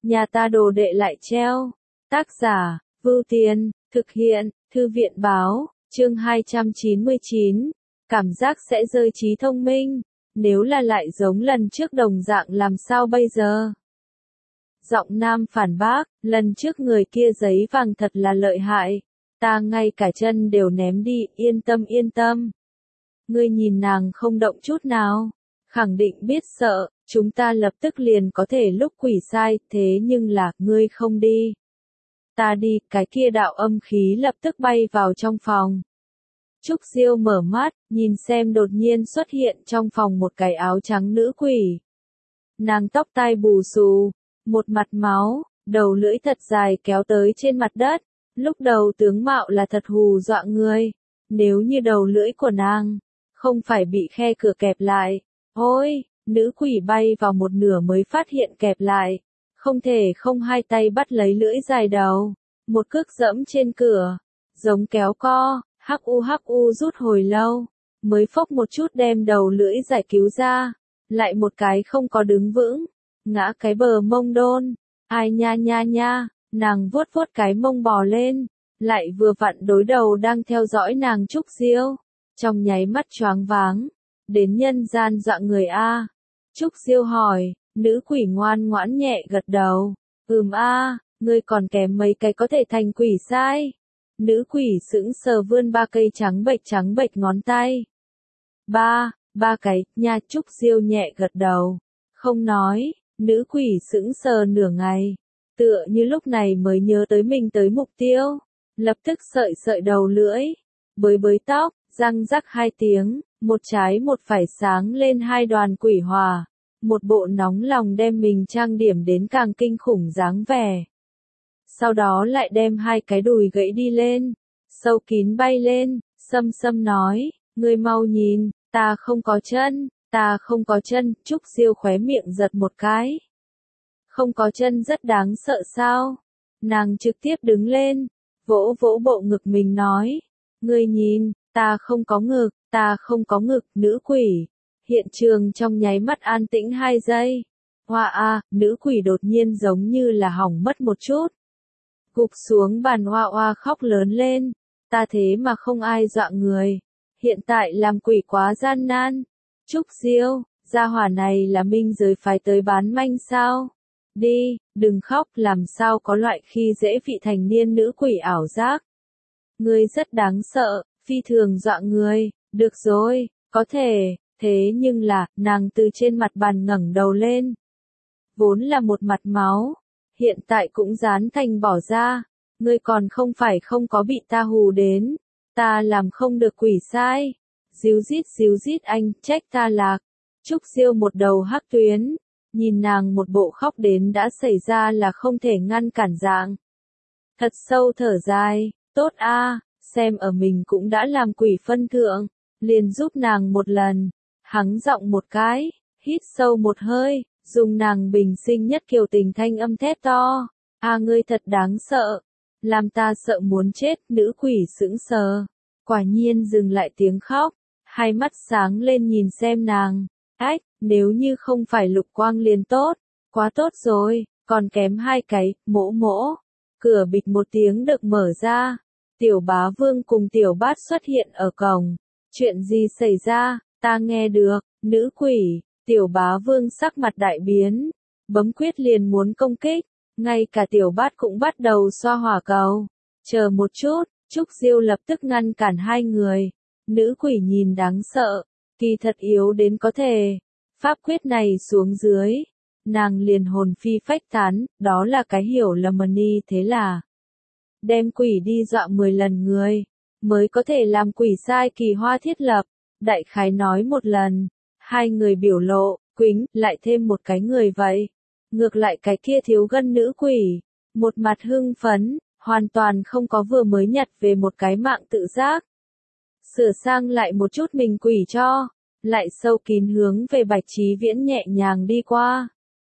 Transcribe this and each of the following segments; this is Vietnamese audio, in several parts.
nhà ta đồ đệ lại treo. Tác giả, Vưu Tiên, thực hiện, Thư viện báo, chương 299, cảm giác sẽ rơi trí thông minh, nếu là lại giống lần trước đồng dạng làm sao bây giờ? Giọng nam phản bác, lần trước người kia giấy vàng thật là lợi hại, ta ngay cả chân đều ném đi, yên tâm. Ngươi nhìn nàng không động chút nào, khẳng định biết sợ, chúng ta lập tức liền có thể lúc quỷ sai, thế nhưng là, ngươi không đi. Ta đi, cái kia đạo âm khí lập tức bay vào trong phòng. Trúc Diêu mở mắt, nhìn xem đột nhiên xuất hiện trong phòng một cái áo trắng nữ quỷ. Nàng tóc tai bù xù, một mặt máu, đầu lưỡi thật dài kéo tới trên mặt đất, lúc đầu tướng mạo là thật hù dọa người, nếu như đầu lưỡi của nàng không phải bị khe cửa kẹp lại. Ôi, nữ quỷ bay vào một nửa mới phát hiện kẹp lại, không thể không hai tay bắt lấy lưỡi dài đầu, một cước dẫm trên cửa, giống kéo co, hắc u rút hồi lâu, mới phốc một chút đem đầu lưỡi giải cứu ra, lại một cái không có đứng vững, ngã cái bờ mông đôn, ai nha, nàng vuốt cái mông bò lên, lại vừa vặn đối đầu đang theo dõi nàng Trúc Diêu, trong nháy mắt choáng váng, đến nhân gian dọa người a. Trúc Diêu hỏi, nữ quỷ ngoan ngoãn nhẹ gật đầu, ngươi còn kém mấy cái có thể thành quỷ sai. Nữ quỷ sững sờ vươn ba cây trắng bệch ngón tay. Ba cái, nha. Trúc Diêu nhẹ gật đầu, không nói. Nữ quỷ sững sờ nửa ngày, tựa như lúc này mới nhớ tới mình tới mục tiêu, lập tức sợi đầu lưỡi, bới tóc, răng rắc hai tiếng, một trái một phải sáng lên hai đoàn quỷ hòa, một bộ nóng lòng đem mình trang điểm đến càng kinh khủng dáng vẻ. Sau đó lại đem hai cái đùi gãy đi lên, sâu kín bay lên, Sâm nói, ngươi mau nhìn, ta không có chân, Trúc Diêu khóe miệng giật một cái. Không có chân rất đáng sợ sao? Nàng trực tiếp đứng lên, vỗ bộ ngực mình nói, ngươi nhìn, ta không có ngực, nữ quỷ. Hiện trường trong nháy mắt an tĩnh 2 giây. Nữ quỷ đột nhiên giống như là hỏng mất một chút. Gục xuống bàn hoa khóc lớn lên, ta thế mà không ai dọa người. Hiện tại làm quỷ quá gian nan. Trúc Diêu, gia hỏa này là minh giới phái tới bán manh sao? Đi, đừng khóc, làm sao có loại khi dễ vị thành niên nữ quỷ ảo giác. Ngươi rất đáng sợ, phi thường dọa người, được rồi, có thể, thế nhưng là, nàng từ trên mặt bàn ngẩng đầu lên. Vốn là một mặt máu, hiện tại cũng dán thành bỏ ra, ngươi còn không phải không có bị ta hù đến, ta làm không được quỷ sai. Díu dít anh, trách ta lạc. Trúc Diêu một đầu hắc tuyến, nhìn nàng một bộ khóc đến đã xảy ra là không thể ngăn cản dạng. Thật sâu thở dài, tốt xem ở mình cũng đã làm quỷ phân thượng, liền giúp nàng một lần, hắng giọng một cái, hít sâu một hơi, dùng nàng bình sinh nhất kiều tình thanh âm thét to, ngươi thật đáng sợ, làm ta sợ muốn chết. Nữ quỷ sững sờ, quả nhiên dừng lại tiếng khóc, hai mắt sáng lên nhìn xem nàng, nếu như không phải lục quang liền tốt, quá tốt rồi, còn kém 2 cái, mỗ, cửa bịch một tiếng được mở ra, Tiểu Bá Vương cùng Tiểu Bát xuất hiện ở cổng, chuyện gì xảy ra, ta nghe được, nữ quỷ, Tiểu Bá Vương sắc mặt đại biến, bấm quyết liền muốn công kích, ngay cả Tiểu Bát cũng bắt đầu xoa hỏa cầu, chờ một chút, Trúc Diêu lập tức ngăn cản hai người, nữ quỷ nhìn đáng sợ, kỳ thật yếu đến có thể. Pháp quyết này xuống dưới, nàng liền hồn phi phách tán, đó là cái hiểu lầm ni, thế là đem quỷ đi dọa 10 lần người, mới có thể làm quỷ sai kỳ hoa thiết lập. Đại khái nói một lần, hai người biểu lộ, quính, lại thêm một cái người vậy. Ngược lại cái kia thiếu gân nữ quỷ, một mặt hưng phấn, hoàn toàn không có vừa mới nhặt về một cái mạng tự giác. Sửa sang lại một chút mình quỷ cho. Lại sâu kín hướng về Bạch Chí Viễn nhẹ nhàng đi qua.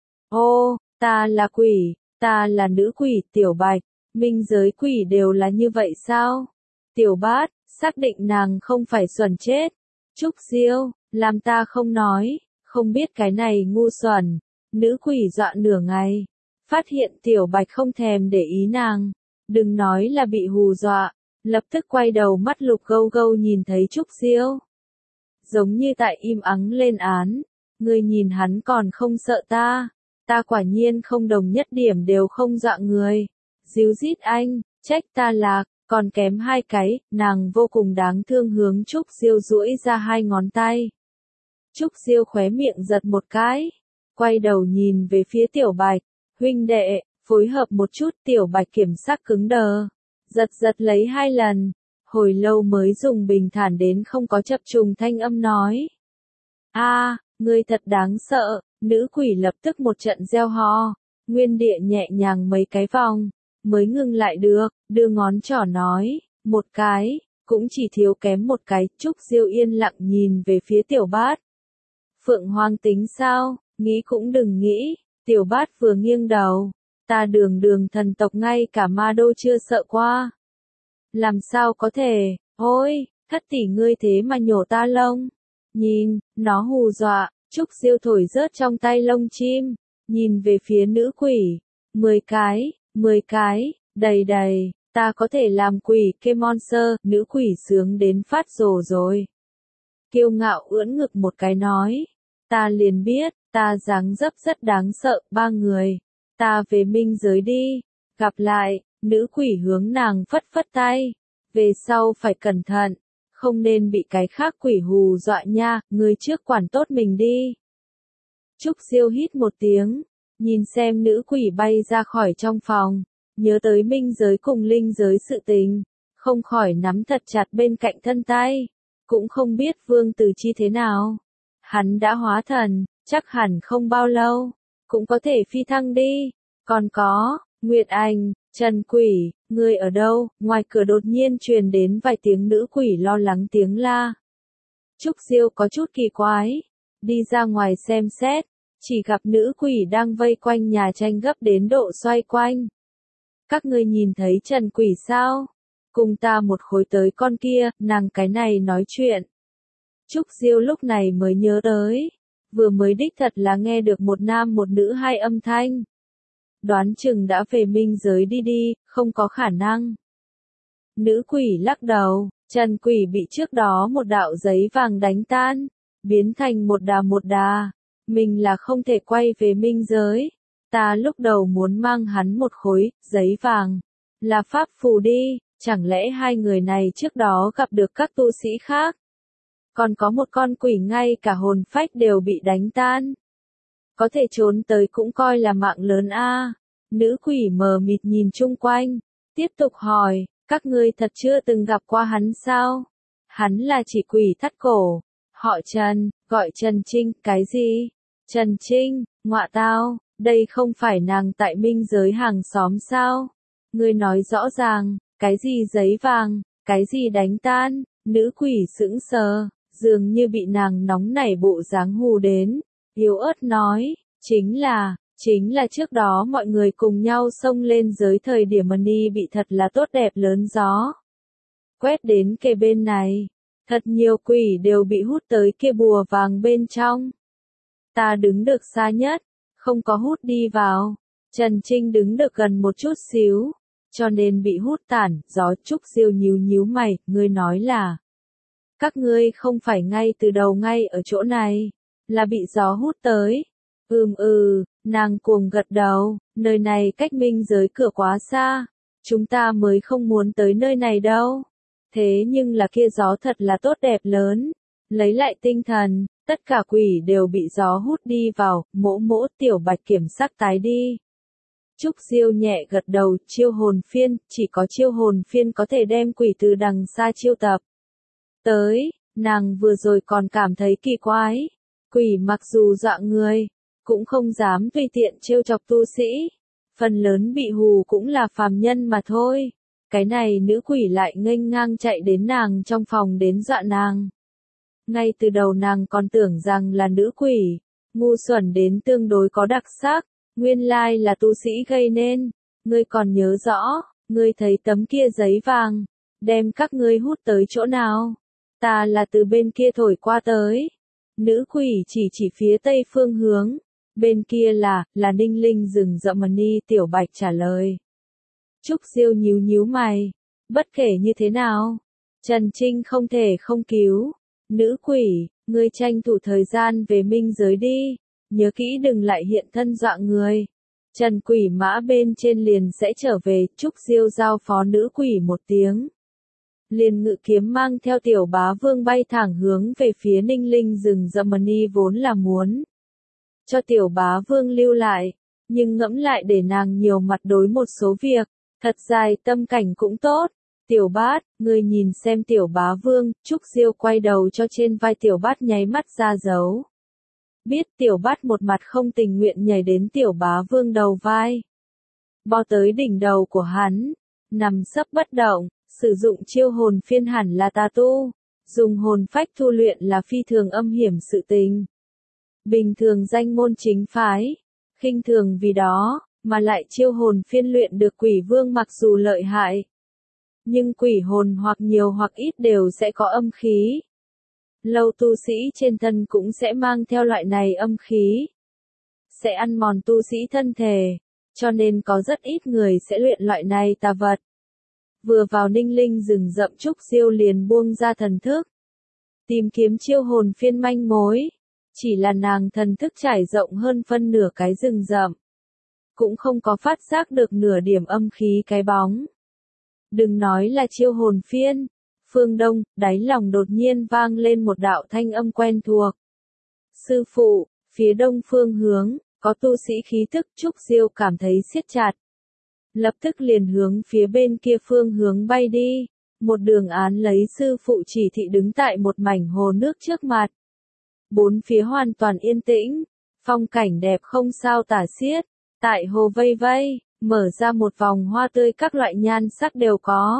Ô, ta là quỷ, ta là nữ quỷ. Tiểu Bạch, minh giới quỷ đều là như vậy sao? Tiểu Bát, xác định nàng không phải xuẩn chết. Trúc Diêu, làm ta không nói, không biết cái này ngu xuẩn. Nữ quỷ dọa nửa ngày, Phát hiện Tiểu Bạch không thèm để ý nàng, đừng nói là bị hù dọa, lập tức quay đầu mắt lục gâu gâu nhìn thấy Trúc Diêu. Giống như tại im ắng lên án, ngươi nhìn hắn còn không sợ ta quả nhiên không đồng nhất điểm đều không dọa người. Díu dít anh, trách ta lạc, còn kém 2 cái, nàng vô cùng đáng thương hướng Trúc Diêu duỗi ra 2 ngón tay. Trúc Diêu khóe miệng giật một cái, quay đầu nhìn về phía Tiểu Bạch, huynh đệ, phối hợp một chút. Tiểu Bạch kiểm sắc cứng đờ, giật lấy 2 lần, hồi lâu mới dùng bình thản đến không có chập trùng thanh âm nói. Ngươi thật đáng sợ, nữ quỷ lập tức một trận reo hò, nguyên địa nhẹ nhàng mấy cái vòng, mới ngừng lại được, đưa ngón trỏ nói, 1 cái, cũng chỉ thiếu kém 1 cái. Trúc Diêu yên lặng nhìn về phía Tiểu Bát. Phượng Hoàng tính sao, nghĩ cũng đừng nghĩ. Tiểu Bát vừa nghiêng đầu, ta đường thần tộc ngay cả ma đô chưa sợ qua. Làm sao có thể, ôi, thất tỷ ngươi thế mà nhổ ta lông. Nhìn, nó hù dọa. Trúc Diêu thổi rớt trong tay lông chim, nhìn về phía nữ quỷ. 10 cái, đầy, ta có thể làm quỷ kê monster. Nữ quỷ sướng đến phát rồ rồi. Kiêu ngạo ưỡn ngực một cái nói, ta liền biết, ta dáng dấp rất đáng sợ. 3 người, ta về minh giới đi, gặp lại. Nữ quỷ hướng nàng phất tay, về sau phải cẩn thận, không nên bị cái khác quỷ hù dọa nha, ngươi trước quản tốt mình đi. Trúc Diêu hít một tiếng, nhìn xem nữ quỷ bay ra khỏi trong phòng, nhớ tới minh giới cùng linh giới sự tình, không khỏi nắm thật chặt bên cạnh thân tay, cũng không biết Vương Từ Chi thế nào. Hắn đã hóa thần, chắc hẳn không bao lâu, cũng có thể phi thăng đi. Còn có, Nguyệt Anh, Trần Quỷ, ngươi ở đâu? Ngoài cửa đột nhiên truyền đến vài tiếng nữ quỷ lo lắng tiếng la. Trúc Diêu có chút kỳ quái, đi ra ngoài xem xét, chỉ gặp nữ quỷ đang vây quanh nhà tranh gấp đến độ xoay quanh. Các ngươi nhìn thấy Trần Quỷ sao? Cùng ta một khối tới con kia, nàng cái này nói chuyện. Trúc Diêu lúc này mới nhớ tới, vừa mới đích thật là nghe được một nam một nữ 2 âm thanh. Đoán chừng đã về minh giới đi, không có khả năng. Nữ quỷ lắc đầu, Trần Quỷ bị trước đó một đạo giấy vàng đánh tan, biến thành một đà. Mình là không thể quay về minh giới. Ta lúc đầu muốn mang hắn một khối, giấy vàng. Là pháp phù đi, chẳng lẽ 2 người này trước đó gặp được các tu sĩ khác? Còn có một con quỷ ngay cả hồn phách đều bị đánh tan. Có thể trốn tới cũng coi là mạng lớn a. Nữ quỷ mờ mịt nhìn chung quanh, tiếp tục hỏi, các ngươi thật chưa từng gặp qua hắn sao? Hắn là chỉ quỷ thắt cổ, họ Trần, gọi Trần Trinh. Cái gì? Trần Trinh, ngọa tao, đây không phải nàng tại minh giới hàng xóm sao? Ngươi nói rõ ràng, cái gì giấy vàng, cái gì đánh tan? Nữ quỷ sững sờ, dường như bị nàng nóng nảy bộ dáng hù đến, yếu ớt nói, chính là trước đó mọi người cùng nhau xông lên giới thời điểm Mani bị thật là tốt đẹp lớn gió. Quét đến kề bên này, thật nhiều quỷ đều bị hút tới kia bùa vàng bên trong. Ta đứng được xa nhất, không có hút đi vào. Trần Trinh đứng được gần một chút xíu, cho nên bị hút tản. Gió. Trúc Diêu nhíu mày, ngươi nói là các ngươi không phải ngay từ đầu ngay ở chỗ này, là bị gió hút tới. Nàng cuồng gật đầu, nơi này cách minh giới cửa quá xa, chúng ta mới không muốn tới nơi này đâu. Thế nhưng là kia gió thật là tốt đẹp lớn, lấy lại tinh thần, tất cả quỷ đều bị gió hút đi vào. Mỗ. Tiểu Bạch kiểm sắc tái đi. Trúc Diêu nhẹ gật đầu, chiêu hồn phiên, chỉ có chiêu hồn phiên có thể đem quỷ từ đằng xa chiêu tập tới. Nàng vừa rồi còn cảm thấy kỳ quái, quỷ mặc dù dọa người, cũng không dám tùy tiện trêu chọc tu sĩ, phần lớn bị hù cũng là phàm nhân mà thôi. Cái này nữ quỷ lại nghênh ngang chạy đến nàng trong phòng đến dọa nàng. Ngay từ đầu nàng còn tưởng rằng là nữ quỷ, ngu xuẩn đến tương đối có đặc sắc, nguyên lai là tu sĩ gây nên. Ngươi còn nhớ rõ, ngươi thấy tấm kia giấy vàng, đem các ngươi hút tới chỗ nào? Ta là từ bên kia thổi qua tới. Nữ quỷ chỉ phía tây phương hướng. Bên kia là Ninh Linh rừng rậm Ni Tiểu Bạch trả lời. Trúc Diêu nhíu nhíu mày. Bất kể như thế nào, Trần Trinh không thể không cứu. Nữ quỷ, ngươi tranh thủ thời gian về minh giới đi. Nhớ kỹ đừng lại hiện thân dọa người. Trần quỷ mã bên trên liền sẽ trở về. Trúc Diêu giao phó nữ quỷ một tiếng. Liền ngự kiếm mang theo Tiểu Bá Vương bay thẳng hướng về phía Ninh Linh rừng rậm Ni vốn là muốn cho Tiểu Bá Vương lưu lại, nhưng ngẫm lại để nàng nhiều mặt đối một số việc, thật dài tâm cảnh cũng tốt. Tiểu Bát, ngươi nhìn xem Tiểu Bá Vương. Trúc Diêu quay đầu cho trên vai Tiểu Bát nháy mắt ra dấu. Biết Tiểu Bát một mặt không tình nguyện nhảy đến Tiểu Bá Vương đầu vai, bò tới đỉnh đầu của hắn, nằm sấp bất động. Sử dụng chiêu hồn phiên hẳn là tà tu, dùng hồn phách tu luyện là phi thường âm hiểm sự tình. Bình thường danh môn chính phái, khinh thường vì đó, mà lại chiêu hồn phiên luyện được quỷ vương mặc dù lợi hại. Nhưng quỷ hồn hoặc nhiều hoặc ít đều sẽ có âm khí. Lâu tu sĩ trên thân cũng sẽ mang theo loại này âm khí. Sẽ ăn mòn tu sĩ thân thể, cho nên có rất ít người sẽ luyện loại này tà vật. Vừa vào Ninh Linh rừng rậm Trúc Diêu liền buông ra thần thức. Tìm kiếm chiêu hồn phiên manh mối. Chỉ là nàng thần thức trải rộng hơn phân nửa cái rừng rậm. Cũng không có phát giác được nửa điểm âm khí cái bóng. Đừng nói là chiêu hồn phiên. Phương Đông, đáy lòng đột nhiên vang lên một đạo thanh âm quen thuộc. Sư phụ, phía đông phương hướng, có tu sĩ khí tức. Trúc Diêu cảm thấy siết chặt. Lập tức liền hướng phía bên kia phương hướng bay đi. Một đường án lấy sư phụ chỉ thị đứng tại một mảnh hồ nước trước mặt. Bốn phía hoàn toàn yên tĩnh, phong cảnh đẹp không sao tả xiết. Tại hồ vây vây, mở ra một vòng hoa tươi các loại nhan sắc đều có.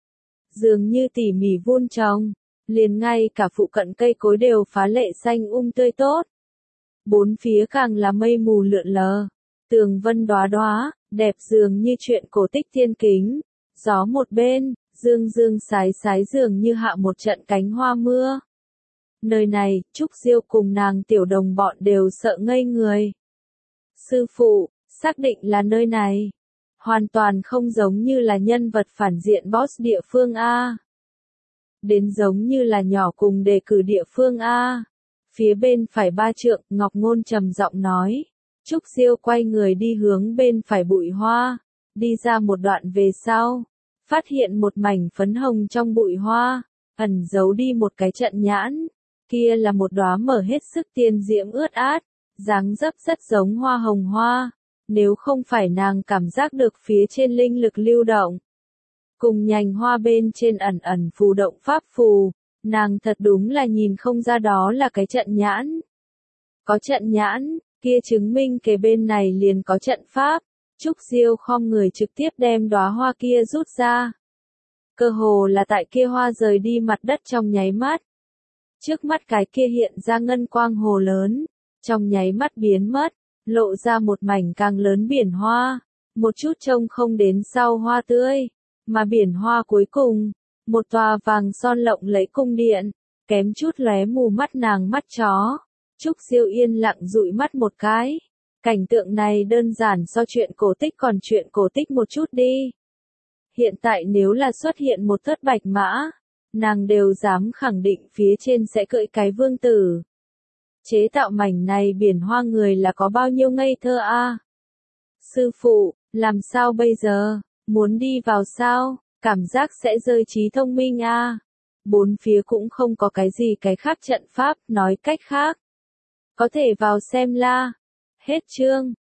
Dường như tỉ mỉ vun trồng, liền ngay cả phụ cận cây cối đều phá lệ xanh tươi tốt. Bốn phía càng là mây mù lượn lờ, tường vân đóa đóa, đẹp dường như chuyện cổ tích thiên kính. Gió một bên, dương dương sái sái dường như hạ một trận cánh hoa mưa. Nơi này, Trúc Diêu cùng nàng tiểu đồng bọn đều sợ ngây người. Sư phụ, xác định là nơi này. Hoàn toàn không giống như là nhân vật phản diện boss địa phương A. Đến giống như là nhỏ cùng đề cử địa phương A. Phía bên phải 3 trượng, Ngọc Ngôn trầm giọng nói. Trúc Diêu quay người đi hướng bên phải bụi hoa. Đi ra một đoạn về sau. Phát hiện một mảnh phấn hồng trong bụi hoa. Ẩn giấu đi một cái trận nhãn. Kia là một đóa mở hết sức tiên diễm ướt át. Dáng dấp rất giống hoa hồng hoa. Nếu không phải nàng cảm giác được phía trên linh lực lưu động. Cùng nhành hoa bên trên ẩn ẩn phù động pháp phù. Nàng thật đúng là nhìn không ra đó là cái trận nhãn. Có trận nhãn, kia chứng minh kề bên này liền có trận pháp. Trúc Diêu khom người trực tiếp đem đóa hoa kia rút ra. Cơ hồ là tại kia hoa rời đi mặt đất trong nháy mắt. Trước mắt cái kia hiện ra ngân quang hồ lớn. Trong nháy mắt biến mất, lộ ra một mảnh càng lớn biển hoa. Một chút trông không đến sau hoa tươi. Mà biển hoa cuối cùng, một tòa vàng son lộng lẫy cung điện, kém chút lóe mù mắt nàng mắt chó. Trúc Diêu yên lặng dụi mắt một cái. Cảnh tượng này đơn giản so chuyện cổ tích còn chuyện cổ tích một chút đi. Hiện tại nếu là xuất hiện một thất bạch mã, nàng đều dám khẳng định phía trên sẽ cưỡi cái vương tử. Chế tạo mảnh này biển hoa người là có bao nhiêu ngây thơ a? Sư phụ, làm sao bây giờ? Muốn đi vào sao? Cảm giác sẽ rơi trí thông minh a. Bốn phía cũng không có cái gì cái khác trận pháp, nói cách khác. Có thể vào xem la. Hết chương.